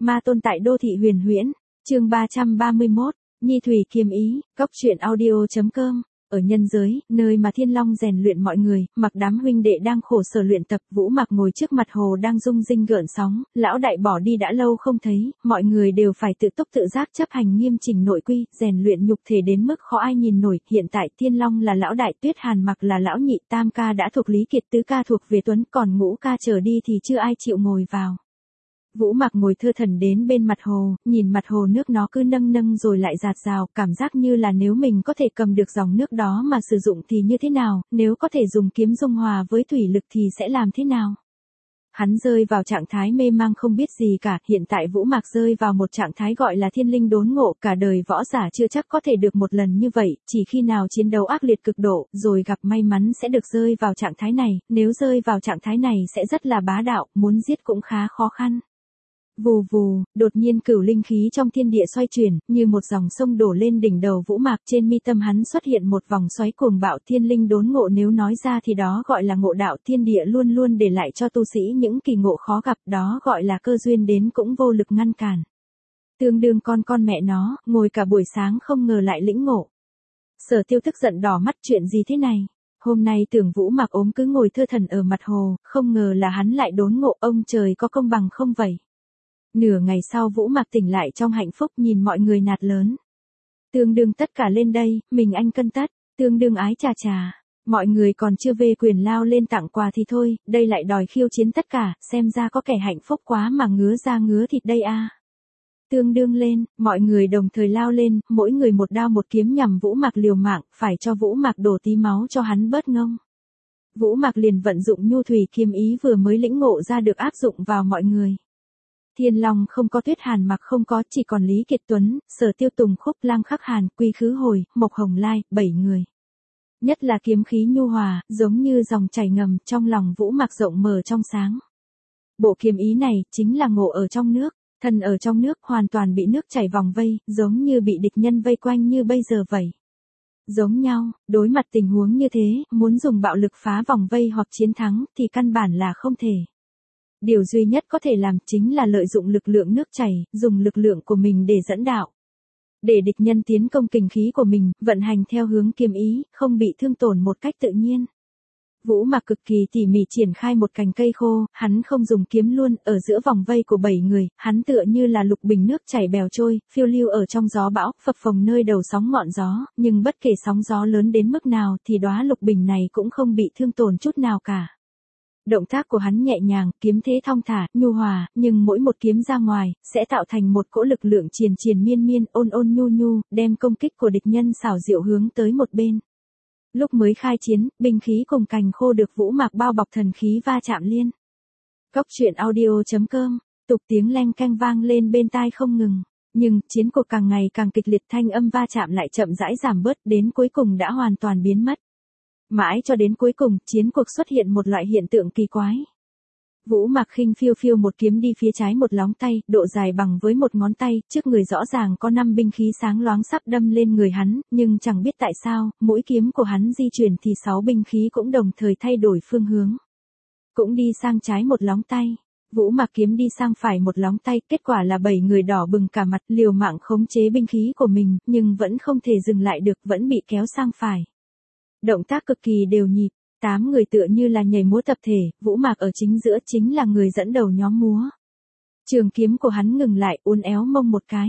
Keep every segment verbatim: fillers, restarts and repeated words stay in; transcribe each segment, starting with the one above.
Ma tôn tại đô thị huyền huyễn, chương ba trăm ba mươi mốt, Nhi Thủy Kiếm Ý, Cốc truyện audio.com. Ở nhân giới, nơi mà Thiên Long rèn luyện mọi người, Mặc đám huynh đệ đang khổ sở luyện tập, Vũ Mặc ngồi trước mặt hồ đang rung rinh gợn sóng, lão đại bỏ đi đã lâu không thấy, mọi người đều phải tự túc tự giác chấp hành nghiêm chỉnh nội quy, rèn luyện nhục thể đến mức khó ai nhìn nổi. Hiện tại Thiên Long là lão đại, Tuyết Hàn Mặc là lão nhị, Tam ca đã thuộc Lý Kiệt, Tứ ca thuộc về Tuấn, còn Ngũ ca chờ đi thì chưa ai chịu ngồi vào. Vũ Mặc ngồi thơ thẩn đến bên mặt hồ, nhìn mặt hồ nước nó cứ nâng nâng rồi lại giạt rào, cảm giác như là nếu mình có thể cầm được dòng nước đó mà sử dụng thì như thế nào, nếu có thể dùng kiếm dung hòa với thủy lực thì sẽ làm thế nào. Hắn rơi vào trạng thái mê mang không biết gì cả, hiện tại Vũ Mặc rơi vào một trạng thái gọi là thiên linh đốn ngộ, cả đời võ giả chưa chắc có thể được một lần như vậy, chỉ khi nào chiến đấu ác liệt cực độ, rồi gặp may mắn sẽ được rơi vào trạng thái này, nếu rơi vào trạng thái này sẽ rất là bá đạo, muốn giết cũng khá khó khăn. Vù vù, đột nhiên cửu linh khí trong thiên địa xoay chuyển, như một dòng sông đổ lên đỉnh đầu Vũ Mặc, trên mi tâm hắn xuất hiện một vòng xoáy cuồng bạo. Thiên linh đốn ngộ nếu nói ra thì đó gọi là ngộ đạo, thiên địa luôn luôn để lại cho tu sĩ những kỳ ngộ khó gặp, đó gọi là cơ duyên đến cũng vô lực ngăn cản. Tương đương con con mẹ nó, ngồi cả buổi sáng không ngờ lại lĩnh ngộ. Sở Tiêu tức giận đỏ mắt, chuyện gì thế này? Hôm nay tưởng Vũ Mặc ốm cứ ngồi thơ thẩn ở mặt hồ, không ngờ là hắn lại đốn ngộ, ông trời có công bằng không vậy? Nửa ngày sau Vũ Mặc tỉnh lại trong hạnh phúc, nhìn mọi người nạt lớn. Tương đương tất cả lên đây, mình anh cân tất, tương đương ái trà trà. Mọi người còn chưa về quyền lao lên tặng quà thì thôi, đây lại đòi khiêu chiến tất cả, xem ra có kẻ hạnh phúc quá mà ngứa da ngứa thịt đây a. Tương đương lên, mọi người đồng thời lao lên, mỗi người một đao một kiếm nhằm Vũ Mặc liều mạng, phải cho Vũ Mặc đổ tí máu cho hắn bớt ngông. Vũ Mặc liền vận dụng nhu thủy kiếm ý vừa mới lĩnh ngộ ra được áp dụng vào mọi người. Thiên Long không có, Tuyết Hàn Mặc không có, chỉ còn Lý Kiệt Tuấn, Sở Tiêu Tùng Khúc Lang Khắc Hàn, Quy Khứ Hồi, Mộc Hồng Lai, bảy người. Nhất là kiếm khí nhu hòa, giống như dòng chảy ngầm, trong lòng Vũ Mặc rộng mở trong sáng. Bộ kiếm ý này, chính là ngộ ở trong nước, thân ở trong nước, hoàn toàn bị nước chảy vòng vây, giống như bị địch nhân vây quanh như bây giờ vậy. Giống nhau, đối mặt tình huống như thế, muốn dùng bạo lực phá vòng vây hoặc chiến thắng, thì căn bản là không thể. Điều duy nhất có thể làm chính là lợi dụng lực lượng nước chảy, dùng lực lượng của mình để dẫn đạo. Để địch nhân tiến công kình khí của mình, vận hành theo hướng kiếm ý, không bị thương tổn một cách tự nhiên. Vũ Mặc cực kỳ tỉ mỉ triển khai một cành cây khô, hắn không dùng kiếm luôn, ở giữa vòng vây của bảy người, hắn tựa như là lục bình nước chảy bèo trôi, phiêu lưu ở trong gió bão, phập phồng nơi đầu sóng ngọn gió, nhưng bất kể sóng gió lớn đến mức nào thì đóa lục bình này cũng không bị thương tổn chút nào cả. Động tác của hắn nhẹ nhàng, kiếm thế thong thả, nhu hòa, nhưng mỗi một kiếm ra ngoài, sẽ tạo thành một cỗ lực lượng triền triền miên miên, ôn ôn nhu nhu, đem công kích của địch nhân xảo diệu hướng tới một bên. Lúc mới khai chiến, binh khí cùng cành khô được Vũ Mặc bao bọc thần khí va chạm liên. Cốc truyện audio.com, tục tiếng leng keng vang lên bên tai không ngừng. Nhưng, chiến cuộc càng ngày càng kịch liệt, thanh âm va chạm lại chậm rãi giảm bớt, đến cuối cùng đã hoàn toàn biến mất. Mãi cho đến cuối cùng, chiến cuộc xuất hiện một loại hiện tượng kỳ quái. Vũ Mặc khinh phiêu phiêu một kiếm đi phía trái một lóng tay, độ dài bằng với một ngón tay, trước người rõ ràng có năm binh khí sáng loáng sắp đâm lên người hắn, nhưng chẳng biết tại sao, mũi kiếm của hắn di chuyển thì sáu binh khí cũng đồng thời thay đổi phương hướng. Cũng đi sang trái một lóng tay. Vũ Mặc kiếm đi sang phải một lóng tay, kết quả là bảy người đỏ bừng cả mặt, liều mạng khống chế binh khí của mình, nhưng vẫn không thể dừng lại được, vẫn bị kéo sang phải. Động tác cực kỳ đều nhịp, tám người tựa như là nhảy múa tập thể, Vũ Mặc ở chính giữa chính là người dẫn đầu nhóm múa. Trường kiếm của hắn ngừng lại, uốn éo mông một cái.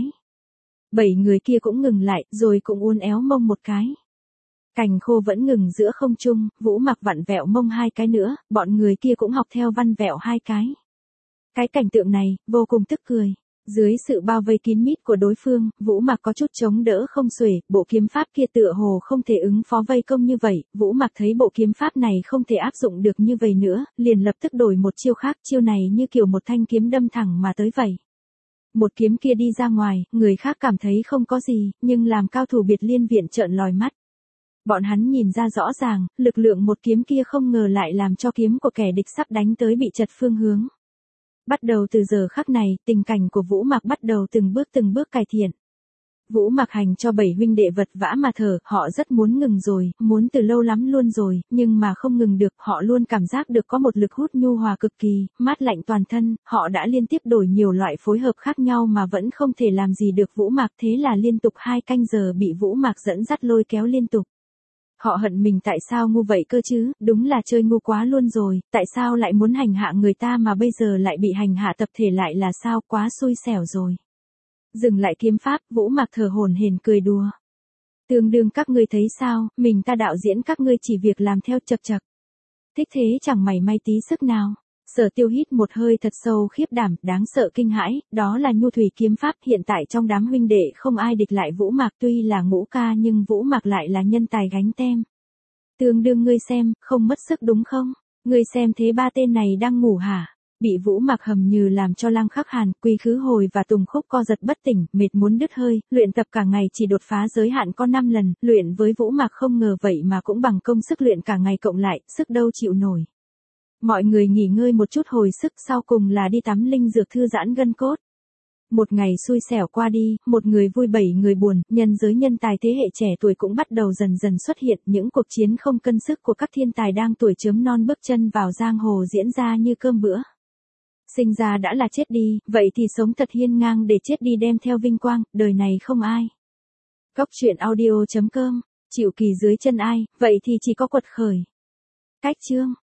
Bảy người kia cũng ngừng lại, rồi cũng uốn éo mông một cái. Cành khô vẫn ngừng giữa không trung, Vũ Mặc vặn vẹo mông hai cái nữa, bọn người kia cũng học theo văn vẹo hai cái. Cái cảnh tượng này, vô cùng tức cười. Dưới sự bao vây kín mít của đối phương, Vũ Mặc có chút chống đỡ không xuể, bộ kiếm pháp kia tựa hồ không thể ứng phó vây công như vậy, Vũ Mặc thấy bộ kiếm pháp này không thể áp dụng được như vậy nữa, liền lập tức đổi một chiêu khác, chiêu này như kiểu một thanh kiếm đâm thẳng mà tới vậy. Một kiếm kia đi ra ngoài, người khác cảm thấy không có gì, nhưng làm cao thủ biệt liên viện trợn lòi mắt. Bọn hắn nhìn ra rõ ràng, lực lượng một kiếm kia không ngờ lại làm cho kiếm của kẻ địch sắp đánh tới bị chật phương hướng. Bắt đầu từ giờ khắc này, tình cảnh của Vũ Mặc bắt đầu từng bước từng bước cải thiện. Vũ Mạc Hành cho bảy huynh đệ vật vã mà thở, họ rất muốn ngừng rồi, muốn từ lâu lắm luôn rồi, nhưng mà không ngừng được, họ luôn cảm giác được có một lực hút nhu hòa cực kỳ, mát lạnh toàn thân, họ đã liên tiếp đổi nhiều loại phối hợp khác nhau mà vẫn không thể làm gì được Vũ Mạc, thế là liên tục hai canh giờ bị Vũ Mạc dẫn dắt lôi kéo liên tục. Họ hận mình tại sao ngu vậy cơ chứ, đúng là chơi ngu quá luôn rồi, tại sao lại muốn hành hạ người ta mà bây giờ lại bị hành hạ tập thể lại là sao, quá xui xẻo rồi. Dừng lại kiếm pháp, Vũ Mạc thở hổn hển cười đùa. Tương đương các ngươi thấy sao, mình ta đạo diễn các ngươi chỉ việc làm theo chập chập. Thích thế chẳng mảy may tí sức nào. Sở Tiêu hít một hơi thật sâu khiếp đảm, đáng sợ kinh hãi, đó là nhu thủy kiếm pháp, hiện tại trong đám huynh đệ không ai địch lại Vũ Mạc, tuy là ngũ ca nhưng Vũ Mạc lại là nhân tài gánh tem. Tương đương ngươi xem, không mất sức đúng không? Ngươi xem thế ba tên này đang ngủ hả? Bị Vũ Mạc hầm như làm cho Lăng Khắc Hàn, Quy Khứ Hồi và Tùng Khúc co giật bất tỉnh, mệt muốn đứt hơi, luyện tập cả ngày chỉ đột phá giới hạn có năm lần, luyện với Vũ Mạc không ngờ vậy mà cũng bằng công sức luyện cả ngày cộng lại, sức đâu chịu nổi. Mọi người nghỉ ngơi một chút hồi sức, sau cùng là đi tắm linh dược thư giãn gân cốt. Một ngày xui xẻo qua đi, một người vui bảy người buồn, nhân giới nhân tài thế hệ trẻ tuổi cũng bắt đầu dần dần xuất hiện, những cuộc chiến không cân sức của các thiên tài đang tuổi chớm non bước chân vào giang hồ diễn ra như cơm bữa. Sinh ra đã là chết đi, vậy thì sống thật hiên ngang để chết đi đem theo vinh quang, đời này không ai. Cốc truyện audio chấm com, chịu kỳ dưới chân ai, vậy thì chỉ có quật khởi. Cách chương